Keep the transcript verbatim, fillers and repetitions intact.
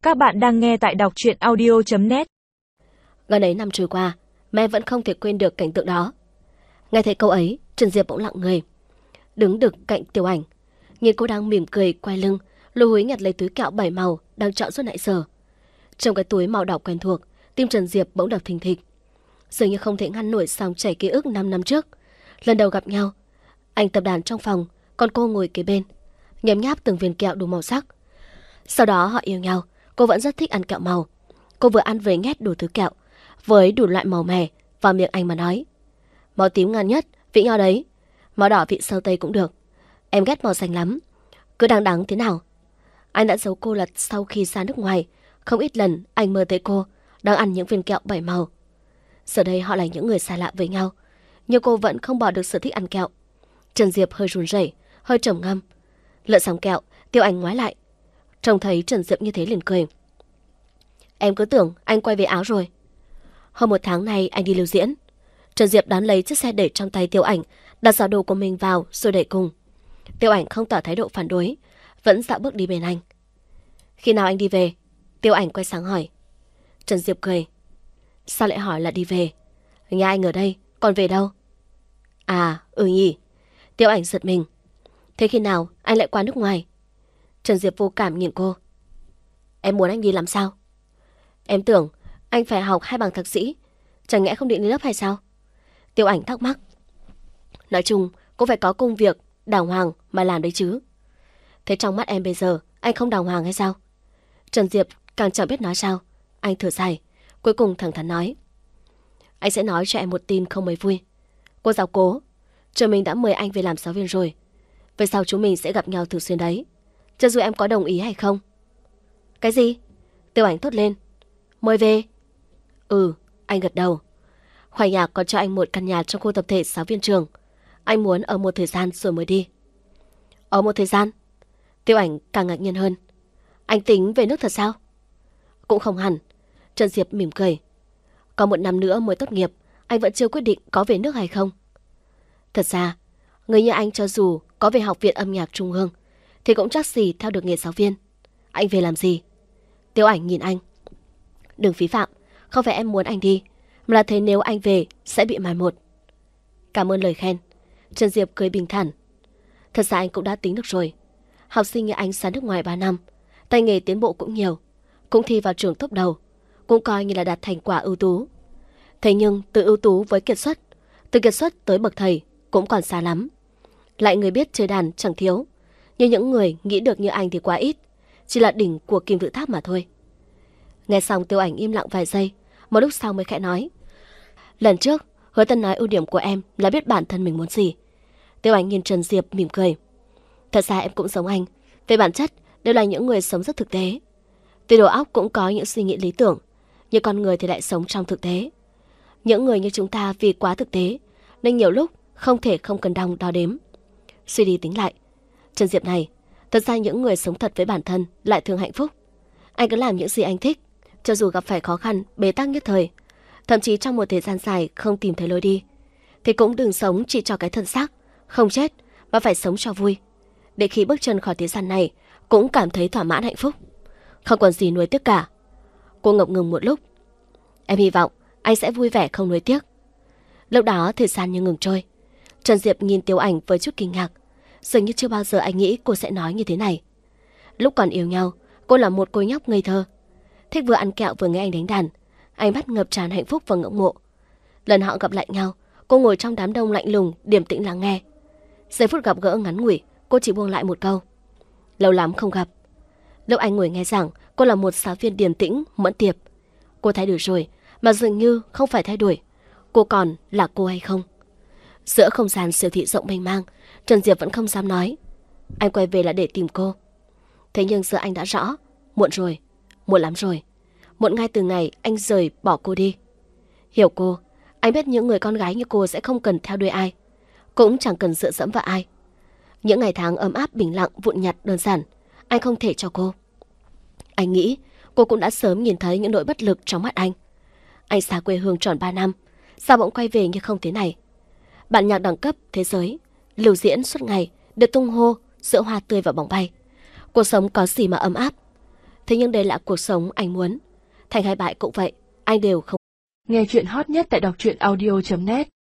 Các bạn đang nghe tại đọc truyện audio chấm net. Gần ấy năm trôi qua, mẹ vẫn không thể quên được cảnh tượng đó. Nghe thấy câu ấy, Trần Diệp bỗng lặng người, đứng đực cạnh Tiểu Ảnh, nhìn cô đang mỉm cười quay lưng, lùi húi nhặt lấy túi kẹo bảy màu đang chọn suốt nãy giờ. Trong cái túi màu đỏ quen thuộc, tim Trần Diệp bỗng đập thình thịch, dường như không thể ngăn nổi dòng chảy ký ức năm năm trước. Lần đầu gặp nhau, anh tập đàn trong phòng, còn cô ngồi kế bên, nhấm nháp từng viên kẹo đủ màu sắc. Sau đó họ yêu nhau. Cô vẫn rất thích ăn kẹo màu. Cô vừa ăn vừa nhét đủ thứ kẹo với đủ loại màu mè vào miệng anh mà nói: màu tím ngon nhất, vị nho đấy. Màu đỏ vị sâu tây cũng được. Em ghét màu xanh lắm, cứ đắng đắng thế nào. Anh đã giấu cô là sau khi ra nước ngoài, không ít lần anh mơ thấy cô đang ăn những viên kẹo bảy màu. Giờ đây họ là những người xa lạ với nhau, nhưng cô vẫn không bỏ được sở thích ăn kẹo. Trần Diệp hơi run rẩy, hơi trầm ngâm. Lựa xong kẹo, Tiểu Ảnh ngoái lại, trông thấy Trần Diệp như thế liền cười: em cứ tưởng anh quay về Áo rồi. Hơn một tháng nay anh đi lưu diễn. Trần Diệp đón lấy chiếc xe để trong tay Tiểu Ảnh, đặt giỏ đồ của mình vào rồi đẩy cùng. Tiểu Ảnh không tỏ thái độ phản đối, vẫn dạo bước đi bên anh. Khi nào anh đi về? Tiểu Ảnh quay sang hỏi. Trần Diệp cười: sao lại hỏi là đi về? Nhà anh ở đây, còn về đâu? À, ừ nhỉ. Tiểu Ảnh giật mình. Thế khi nào anh lại qua nước ngoài? Trần Diệp vô cảm nhìn cô. Em muốn anh đi làm sao? Em tưởng anh phải học hai bằng thạc sĩ, chẳng nhẽ không định đi lớp hay sao? Tiểu Ảnh thắc mắc. Nói chung cũng phải có công việc đàng hoàng mà làm đấy chứ. Thế trong mắt em bây giờ anh không đàng hoàng hay sao? Trần Diệp càng chẳng biết nói sao. Anh thở dài, cuối cùng thẳng thắn nói: anh sẽ nói cho em một tin không mấy vui. Cô giáo Cố, trường mình đã mời anh về làm giáo viên rồi. Về sau chúng mình sẽ gặp nhau thường xuyên đấy, cho dù em có đồng ý hay không. Cái gì? Tiểu Ảnh thốt lên. Mời về? Ừ, anh gật đầu. Khoa nhạc còn cho anh một căn nhà trong khu tập thể giáo viên trường. Anh muốn ở một thời gian rồi mới đi. Ở một thời gian? Tiểu Ảnh càng ngạc nhiên hơn. Anh tính về nước thật sao? Cũng không hẳn. Trần Diệp mỉm cười. Còn một năm nữa mới tốt nghiệp, anh vẫn chưa quyết định có về nước hay không. Thật ra, người như anh cho dù có về Học viện Âm nhạc Trung ương thì cũng chắc gì theo được nghề giáo viên. Anh về làm gì? Tiểu Ảnh nhìn anh. Đừng phí phạm, không phải em muốn anh đi, mà là thấy nếu anh về sẽ bị mai một. Cảm ơn lời khen. Trần Diệp cười bình thản. Thật ra anh cũng đã tính được rồi. Học sinh như anh ra nước ngoài ba năm, tay nghề tiến bộ cũng nhiều, cũng thi vào trường top đầu, cũng coi như là đạt thành quả ưu tú. Thế nhưng từ ưu tú với kiệt xuất, từ kiệt xuất tới bậc thầy cũng còn xa lắm. Lại người biết chơi đàn chẳng thiếu, nhưng những người nghĩ được như anh thì quá ít, chỉ là đỉnh của kim tự tháp mà thôi. Nghe xong Tiểu Ảnh im lặng vài giây, một lúc sau mới khẽ nói. Lần trước Hứa Tân nói ưu điểm của em là biết bản thân mình muốn gì. Tiểu Ảnh nhìn Trần Diệp mỉm cười. Thật ra em cũng giống anh, về bản chất đều là những người sống rất thực tế. Tuy đầu óc cũng có những suy nghĩ lý tưởng, nhưng con người thì lại sống trong thực tế. Những người như chúng ta vì quá thực tế nên nhiều lúc không thể không cần đong đo đếm. Suy đi tính lại, Trần Diệp này, thật ra những người sống thật với bản thân lại thường hạnh phúc. Anh cứ làm những gì anh thích, cho dù gặp phải khó khăn, bế tắc nhất thời, thậm chí trong một thời gian dài không tìm thấy lối đi, thì cũng đừng sống chỉ cho cái thân xác, không chết, mà phải sống cho vui. Để khi bước chân khỏi thế gian này, cũng cảm thấy thỏa mãn hạnh phúc, không còn gì nuối tiếc cả. Cô ngập ngừng một lúc. Em hy vọng anh sẽ vui vẻ không nuối tiếc. Lúc đó thời gian như ngừng trôi. Trần Diệp nhìn Tiểu Ảnh với chút kinh ngạc, dường như chưa bao giờ anh nghĩ cô sẽ nói như thế này. Lúc còn yêu nhau, cô là một cô nhóc ngây thơ, thích vừa ăn kẹo vừa nghe anh đánh đàn, ánh mắt ngập tràn hạnh phúc và ngưỡng mộ. Lần họ gặp lại nhau, cô ngồi trong đám đông lạnh lùng, điềm tĩnh lắng nghe. Giây phút gặp gỡ ngắn ngủi, cô chỉ buông lại một câu: lâu lắm không gặp. Lúc anh ngồi nghe giảng, cô là một giáo viên điềm tĩnh, mẫn tiệp. Cô thay đổi rồi, mà dường như không phải thay đổi, cô còn là cô hay không? Giữa không gian siêu thị rộng mênh mang, Trần Diệp vẫn không dám nói. Anh quay về là để tìm cô. Thế nhưng giờ anh đã rõ, muộn rồi, muộn lắm rồi. Muộn ngay từ ngày anh rời bỏ cô đi. Hiểu cô, anh biết những người con gái như cô sẽ không cần theo đuôi ai, cũng chẳng cần dựa dẫm vào ai. Những ngày tháng ấm áp bình lặng vụn nhặt đơn giản, anh không thể cho cô. Anh nghĩ cô cũng đã sớm nhìn thấy những nỗi bất lực trong mắt anh. Anh xa quê hương tròn ba năm, sao bỗng quay về như không thế này? Bản nhạc đẳng cấp thế giới, lưu diễn suốt ngày, được tung hô giữa hoa tươi và bóng bay. Cuộc sống có gì mà ấm áp? Thế nhưng đây là cuộc sống anh muốn. Thành hay bại cũng vậy, anh đều không. Nghe chuyện hot nhất tại đọc truyện audio chấm net.